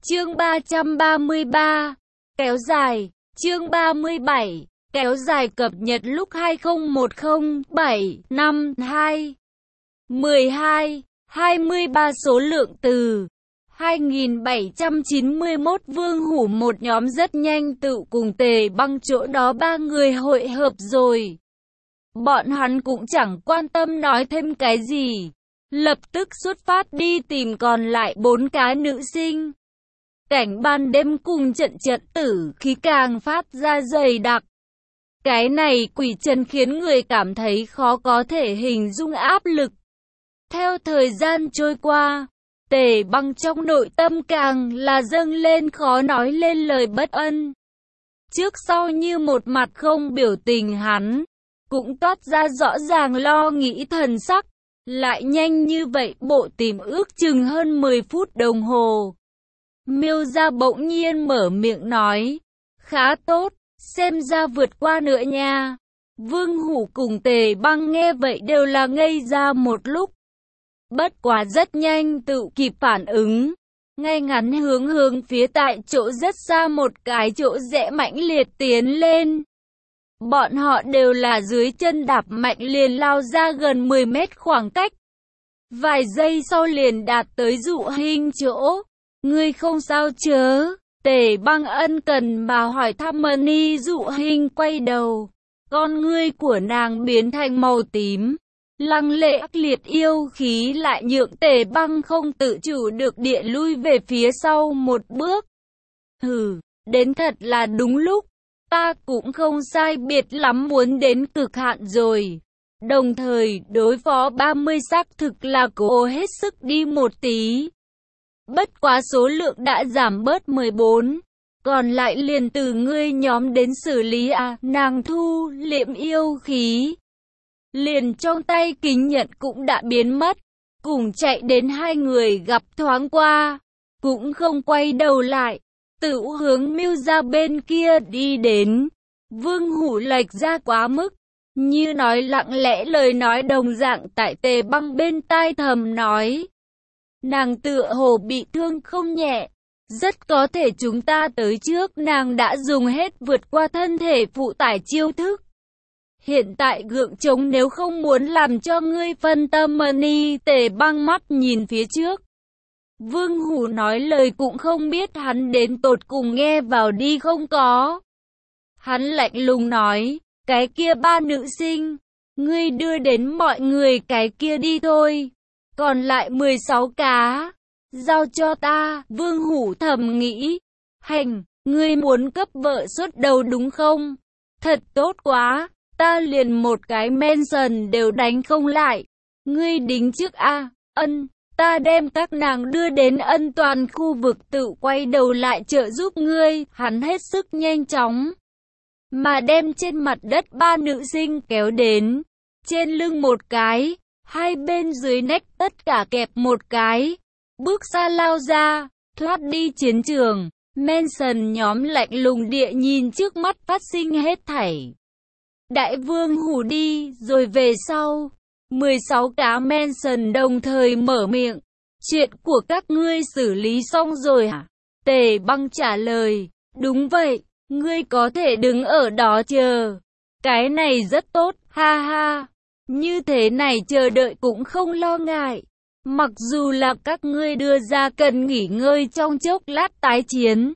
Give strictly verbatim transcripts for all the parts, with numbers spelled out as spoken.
Chương ba trăm ba mươi ba. Kéo dài. Chương ba mươi bảy. Kéo dài cập nhật lúc hai không một không bảy năm hai mười hai hai mươi ba số lượng từ hai nghìn bảy trăm chín mươi mốt. Vương Hủ một nhóm rất nhanh tự cùng Tề Băng chỗ đó ba người hội hợp rồi. Bọn hắn cũng chẳng quan tâm nói thêm cái gì, lập tức xuất phát đi tìm còn lại bốn cái nữ sinh. Cảnh ban đêm cùng trận trận tử khí càng phát ra dày đặc. Cái này quỷ chân khiến người cảm thấy khó có thể hình dung áp lực. Theo thời gian trôi qua, Tề Băng trong nội tâm càng là dâng lên khó nói lên lời bất an. Trước sau như một mặt không biểu tình, hắn cũng toát ra rõ ràng lo nghĩ thần sắc. Lại nhanh như vậy bộ tìm ước chừng hơn mười phút đồng hồ. Miêu Gia bỗng nhiên mở miệng nói, khá tốt, xem ra vượt qua nữa nha. Vương Hủ cùng Tề Băng nghe vậy đều là ngây ra một lúc. Bất quá rất nhanh tự kịp phản ứng, ngay ngắn hướng hướng phía tại chỗ rất xa một cái chỗ rẽ mãnh liệt tiến lên. Bọn họ đều là dưới chân đạp mạnh liền lao ra gần mười mét khoảng cách. Vài giây sau liền đạt tới Dụ Hinh chỗ. Ngươi không sao chớ? Tề Băng ân cần mà hỏi thăm Mani. Dụ Hinh quay đầu, con ngươi của nàng biến thành màu tím. Lăng lệ ác liệt yêu khí lại nhượng Tề Băng không tự chủ được địa lui về phía sau một bước. Hừ, đến thật là đúng lúc. Ta cũng không sai biệt lắm muốn đến cực hạn rồi. Đồng thời đối phó ba mươi xác thực là cố hết sức đi một tí. Bất quá số lượng đã giảm bớt mười bốn. Còn lại liền từ ngươi nhóm đến xử lý à. Nàng thu liệm yêu khí. Liền trong tay kính nhận cũng đã biến mất. Cùng chạy đến hai người gặp thoáng qua, cũng không quay đầu lại, tự hướng Miêu Gia bên kia đi đến. Vương Hủ lệch ra quá mức, như nói lặng lẽ lời nói đồng dạng tại Tề Băng bên tai thầm nói. Nàng tựa hồ bị thương không nhẹ, rất có thể chúng ta tới trước nàng đã dùng hết vượt qua thân thể phụ tải chiêu thức. Hiện tại gượng chống nếu không muốn làm cho ngươi phân tâm. Mani. Tề Băng mắt nhìn phía trước. Vương Hủ nói lời cũng không biết hắn đến tột cùng nghe vào đi không có. Hắn lạnh lùng nói, cái kia ba nữ sinh, ngươi đưa đến mọi người cái kia đi thôi. Còn lại mười sáu cá, giao cho ta. Vương Hủ thầm nghĩ, hành, ngươi muốn cấp vợ xuất đầu đúng không? Thật tốt quá, ta liền một cái mention đều đánh không lại. Ngươi đính trước a. Ân, ta đem các nàng đưa đến an toàn khu vực tự quay đầu lại trợ giúp ngươi. Hắn hết sức nhanh chóng mà đem trên mặt đất ba nữ sinh kéo đến, trên lưng một cái, hai bên dưới nách tất cả kẹp một cái, bước xa lao ra, thoát đi chiến trường. Manson nhóm lạnh lùng địa nhìn trước mắt phát sinh hết thảy. Đại Vương Hủ đi rồi về sau, mười sáu cá Manson đồng thời mở miệng, chuyện của các ngươi xử lý xong rồi hả? Tề Băng trả lời, đúng vậy. Ngươi có thể đứng ở đó chờ. Cái này rất tốt, ha ha. Như thế này chờ đợi cũng không lo ngại. Mặc dù là các ngươi đưa ra cần nghỉ ngơi trong chốc lát tái chiến,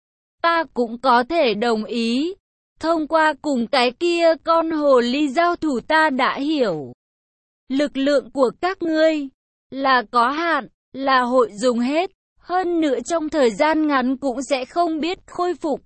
ta cũng có thể đồng ý. Thông qua cùng cái kia con hồ ly giao thủ ta đã hiểu. Lực lượng của các ngươi là có hạn, là hội dùng hết. Hơn nữa trong thời gian ngắn cũng sẽ không biết khôi phục.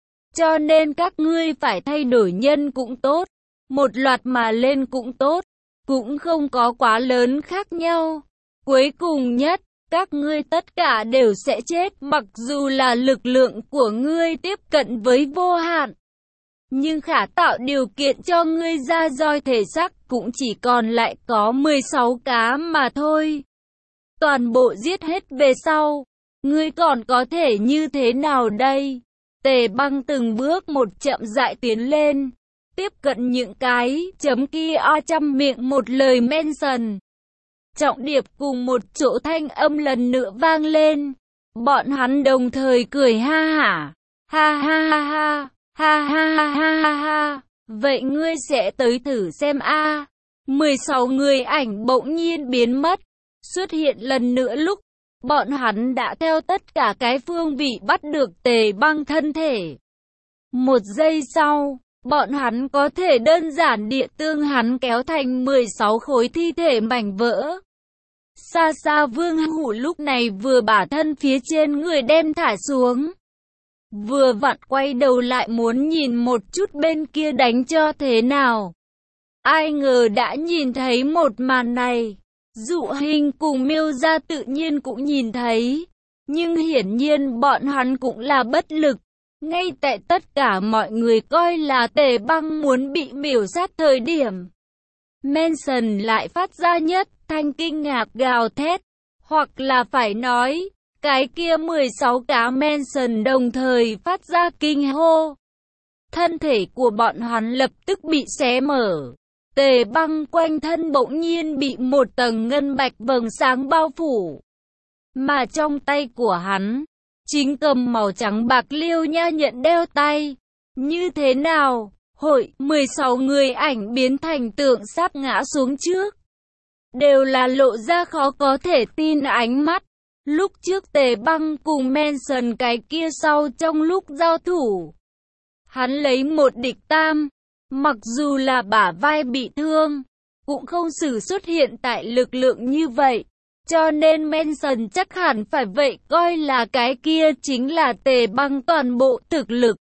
Cho nên các ngươi phải thay đổi nhân cũng tốt, một loạt mà lên cũng tốt, cũng không có quá lớn khác nhau. Cuối cùng nhất, các ngươi tất cả đều sẽ chết, mặc dù là lực lượng của ngươi tiếp cận với vô hạn. Nhưng khả tạo điều kiện cho ngươi ra roi thể xác cũng chỉ còn lại có mười sáu cá mà thôi. Toàn bộ giết hết về sau, ngươi còn có thể như thế nào đây? Tề Băng từng bước một chậm rãi tiến lên, tiếp cận những cái chấm kia a trăm miệng một lời mention. Trọng điệp cùng một chỗ thanh âm lần nữa vang lên. Bọn hắn đồng thời cười ha hả. Ha ha ha ha, ha ha ha ha ha ha. Vậy ngươi sẽ tới thử xem a. mười sáu người ảnh bỗng nhiên biến mất, xuất hiện lần nữa lúc bọn hắn đã theo tất cả cái phương vị bắt được Tề Băng thân thể. Một giây sau, bọn hắn có thể đơn giản địa tương hắn kéo thành mười sáu khối thi thể mảnh vỡ. Xa xa Vương Hủ lúc này vừa bả thân phía trên người đem thả xuống, vừa vặn quay đầu lại muốn nhìn một chút bên kia đánh cho thế nào. Ai ngờ đã nhìn thấy một màn này. Dụ Hình cùng Miêu Gia tự nhiên cũng nhìn thấy, nhưng hiển nhiên bọn hắn cũng là bất lực. Ngay tại tất cả mọi người coi là Tề Băng muốn bị miểu sát thời điểm, Manson lại phát ra nhất thanh kinh ngạc gào thét, hoặc là phải nói, cái kia mười sáu cá Manson đồng thời phát ra kinh hô. Thân thể của bọn hắn lập tức bị xé mở. Tề Băng quanh thân bỗng nhiên bị một tầng ngân bạch vầng sáng bao phủ, mà trong tay của hắn chính cầm màu trắng bạc liêu nha nhận đeo tay. Như thế nào? Hội mười sáu người ảnh biến thành tượng sắp ngã xuống trước, đều là lộ ra khó có thể tin ánh mắt. Lúc trước Tề Băng cùng Manson cái kia sau trong lúc giao thủ, hắn lấy một địch tam, mặc dù là bả vai bị thương, cũng không sử xuất hiện tại lực lượng như vậy. Cho nên Manson chắc hẳn phải vậy coi là cái kia chính là Tề Băng toàn bộ thực lực.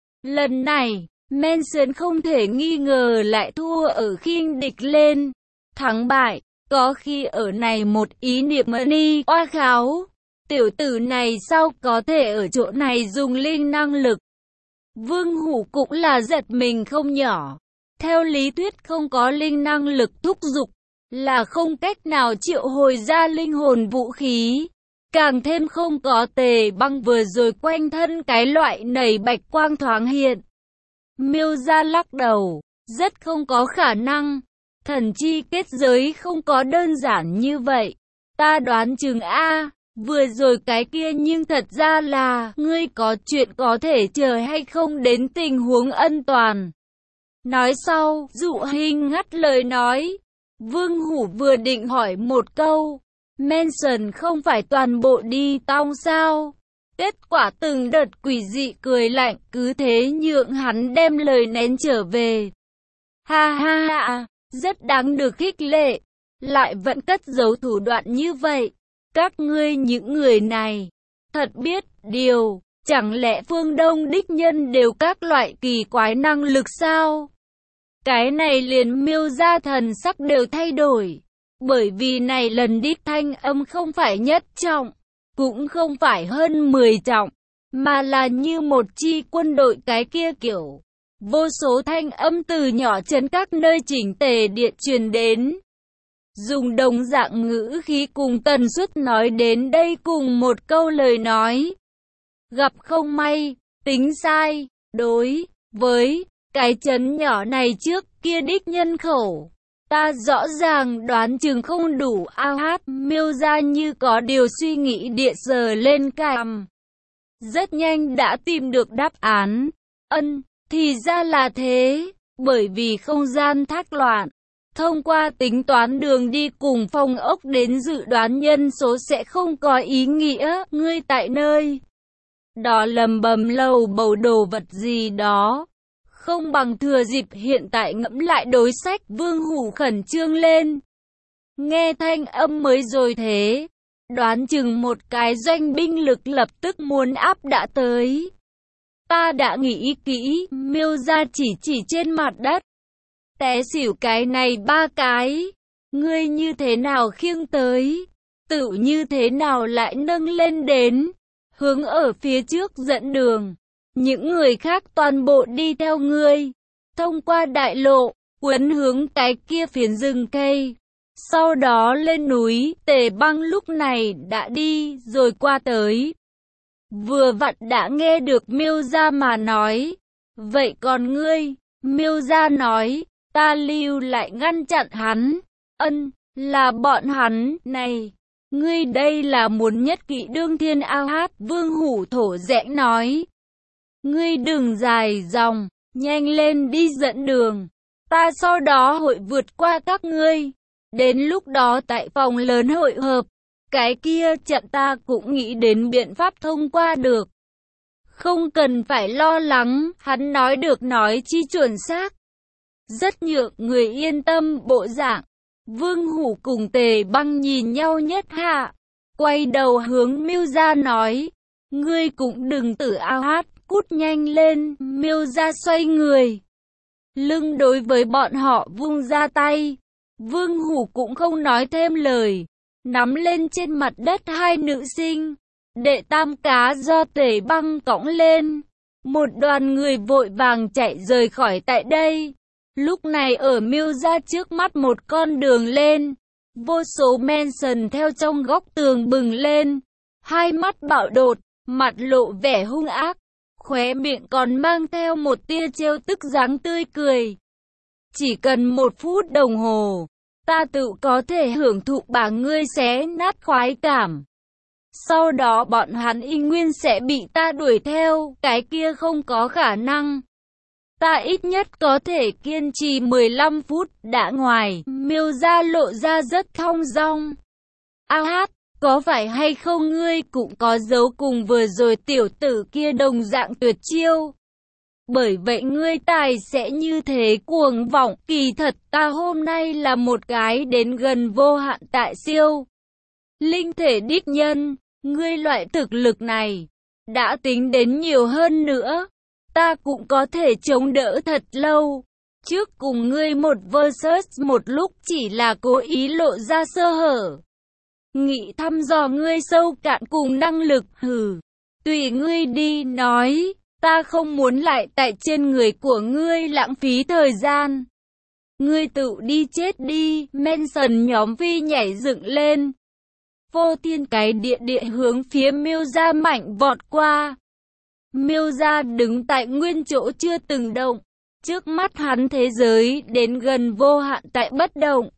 Lần này, Manson không thể nghi ngờ lại thua ở khinh địch lên. Thắng bại, có khi ở này một ý niệm ni oa kháo. Tiểu tử này sao có thể ở chỗ này dùng linh năng lực? Vương Hủ cũng là giật mình không nhỏ. Theo lý thuyết không có linh năng lực thúc giục, là không cách nào triệu hồi ra linh hồn vũ khí. Càng thêm không có Tề Băng vừa rồi quanh thân cái loại nảy bạch quang thoáng hiện. Miêu Gia lắc đầu, rất không có khả năng. Thần chi kết giới không có đơn giản như vậy. Ta đoán chừng A, vừa rồi cái kia nhưng thật ra là ngươi có chuyện có thể chờ hay không đến tình huống an toàn. Nói sau, Dụ Hình ngắt lời nói. Vương Hủ vừa định hỏi một câu, Manson không phải toàn bộ đi tong sao? Kết quả từng đợt quỷ dị cười lạnh cứ thế nhượng hắn đem lời nén trở về. Ha ha ha, rất đáng được khích lệ, lại vẫn cất giấu thủ đoạn như vậy. Các ngươi những người này, thật biết điều, chẳng lẽ phương Đông đích nhân đều các loại kỳ quái năng lực sao? Cái này liền Miêu Gia thần sắc đều thay đổi, bởi vì này lần đích thanh âm không phải nhất trọng, cũng không phải hơn mười trọng, mà là như một chi quân đội cái kia kiểu. Vô số thanh âm từ nhỏ chấn các nơi chỉnh tề điện truyền đến. Dùng đồng dạng ngữ khí cùng tần suất nói đến đây cùng một câu lời nói. Gặp không may, tính sai, đối với cái chấn nhỏ này trước kia đích nhân khẩu. Ta rõ ràng đoán chừng không đủ. A hát Miêu Gia như có điều suy nghĩ địa sờ lên cằm. Rất nhanh đã tìm được đáp án. Ân, thì ra là thế, bởi vì không gian thác loạn. Thông qua tính toán đường đi cùng phòng ốc đến dự đoán nhân số sẽ không có ý nghĩa. Ngươi tại nơi đó lầm bầm lầu bầu đồ vật gì đó, không bằng thừa dịp hiện tại ngẫm lại đối sách. Vương Hủ khẩn trương lên. Nghe thanh âm mới rồi thế, đoán chừng một cái doanh binh lực lập tức muốn áp đã tới. Ta đã nghĩ kỹ. Miêu Gia chỉ chỉ trên mặt đất. Té xỉu cái này ba cái. Ngươi như thế nào khiêng tới? Tự như thế nào lại nâng lên đến? Hướng ở phía trước dẫn đường. Những người khác toàn bộ đi theo ngươi. Thông qua đại lộ, quấn hướng cái kia phiến rừng cây. Sau đó lên núi. Tề Băng lúc này đã đi rồi qua tới. Vừa vặn đã nghe được Miêu Gia mà nói. Vậy còn ngươi? Miêu Gia nói. Ta lưu lại ngăn chặn hắn. Ân, là bọn hắn này. Ngươi đây là muốn nhất kỵ đương thiên ao hát, Vương Hủ thổ rẽng nói. Ngươi đừng dài dòng, nhanh lên đi dẫn đường. Ta sau đó hội vượt qua các ngươi. Đến lúc đó tại phòng lớn hội hợp, cái kia trận ta cũng nghĩ đến biện pháp thông qua được. Không cần phải lo lắng, hắn nói được nói chi chuẩn xác. Rất nhượng người yên tâm bộ dạng. Vương Hủ cùng Tề Băng nhìn nhau nhất hạ, quay đầu hướng Miêu Gia nói, ngươi cũng đừng tử ao hát, cút nhanh lên. Miêu Gia xoay người, lưng đối với bọn họ vung ra tay. Vương Hủ cũng không nói thêm lời, nắm lên trên mặt đất hai nữ sinh. Đệ tam cá do Tề Băng cõng lên. Một đoàn người vội vàng chạy rời khỏi tại đây. Lúc này ở Miêu Gia trước mắt một con đường lên. Vô số Manson theo trong góc tường bừng lên. Hai mắt bạo đột, mặt lộ vẻ hung ác. Khóe miệng còn mang theo một tia trêu tức dáng tươi cười. Chỉ cần một phút đồng hồ, ta tự có thể hưởng thụ bà ngươi xé nát khoái cảm. Sau đó bọn hắn y nguyên sẽ bị ta đuổi theo, cái kia không có khả năng. Ta ít nhất có thể kiên trì mười lăm phút đã ngoài. Miêu Gia lộ ra rất thong dong. A hát, có phải hay không ngươi cũng có dấu cùng vừa rồi tiểu tử kia đồng dạng tuyệt chiêu? Bởi vậy ngươi tài sẽ như thế cuồng vọng. Kỳ thật ta hôm nay là một cái đến gần vô hạn tại siêu linh thể đích nhân. Ngươi loại thực lực này đã tính đến nhiều hơn nữa, ta cũng có thể chống đỡ thật lâu. Trước cùng ngươi một versus một lúc chỉ là cố ý lộ ra sơ hở, nghĩ thăm dò ngươi sâu cạn cùng năng lực. Hừ, tùy ngươi đi. Nói, ta không muốn lại tại trên người của ngươi lãng phí thời gian. Ngươi tự đi chết đi. Manson nhóm phi nhảy dựng lên, vô thiên cái địa địa hướng phía Miêu Gia mạnh vọt qua. Miêu Gia đứng tại nguyên chỗ chưa từng động. Trước mắt hắn thế giới đến gần vô hạn tại bất động.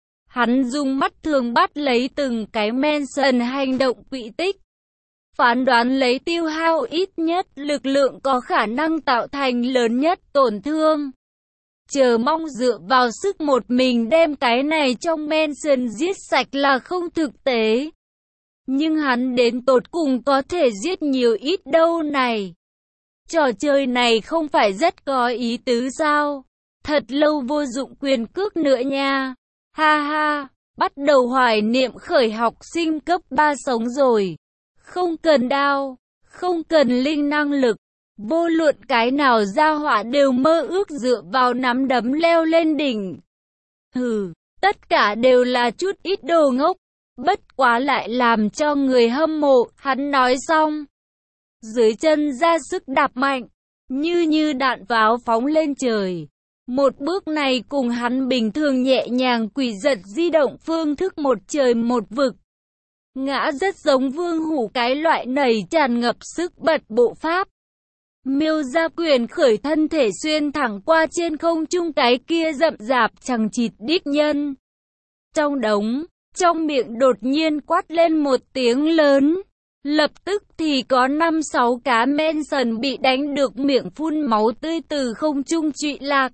Hắn dùng mắt thường bắt lấy từng cái Manson hành động quỹ tích, phán đoán lấy tiêu hao ít nhất lực lượng có khả năng tạo thành lớn nhất tổn thương. Chờ mong dựa vào sức một mình đem cái này trong Manson giết sạch là không thực tế. Nhưng hắn đến tột cùng có thể giết nhiều ít đâu này. Trò chơi này không phải rất có ý tứ sao? Thật lâu vô dụng quyền cước nữa nha. Ha ha, bắt đầu hoài niệm khởi học sinh cấp ba sống rồi. Không cần đao, không cần linh năng lực. Vô luận cái nào gia hỏa đều mơ ước dựa vào nắm đấm leo lên đỉnh. Hừ, tất cả đều là chút ít đồ ngốc. Bất quá lại làm cho người hâm mộ. Hắn nói xong, dưới chân ra sức đạp mạnh, như như đạn pháo phóng lên trời. Một bước này cùng hắn bình thường nhẹ nhàng quỷ giật di động phương thức một trời một vực. Ngã rất giống Vương Hủ cái loại nảy tràn ngập sức bật bộ pháp. Miêu Gia quyền khởi thân thể xuyên thẳng qua trên không trung cái kia rậm rạp chằng chịt đích nhân. Trong đống, trong miệng đột nhiên quát lên một tiếng lớn. Lập tức thì có năm sáu cá Manson bị đánh được miệng phun máu tươi từ không trung trụy lạc.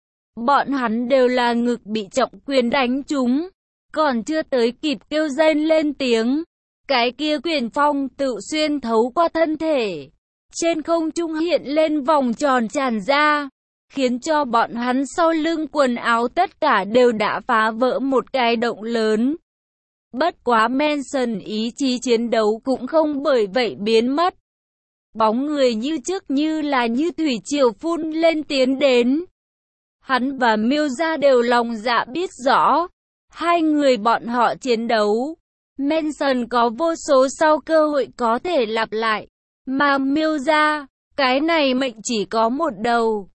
Bọn hắn đều là ngực bị trọng quyền đánh trúng, còn chưa tới kịp kêu rên lên tiếng, cái kia quyền phong tự xuyên thấu qua thân thể, trên không trung hiện lên vòng tròn tràn ra, khiến cho bọn hắn sau lưng quần áo tất cả đều đã phá vỡ một cái động lớn. Bất quá Manson ý chí chiến đấu cũng không bởi vậy biến mất. Bóng người như trước như là như thủy triều phun lên tiến đến. Hắn và Miêu Gia đều lòng dạ biết rõ, hai người bọn họ chiến đấu, Manson có vô số sau cơ hội có thể lặp lại, mà Miêu Gia, cái này mệnh chỉ có một đầu.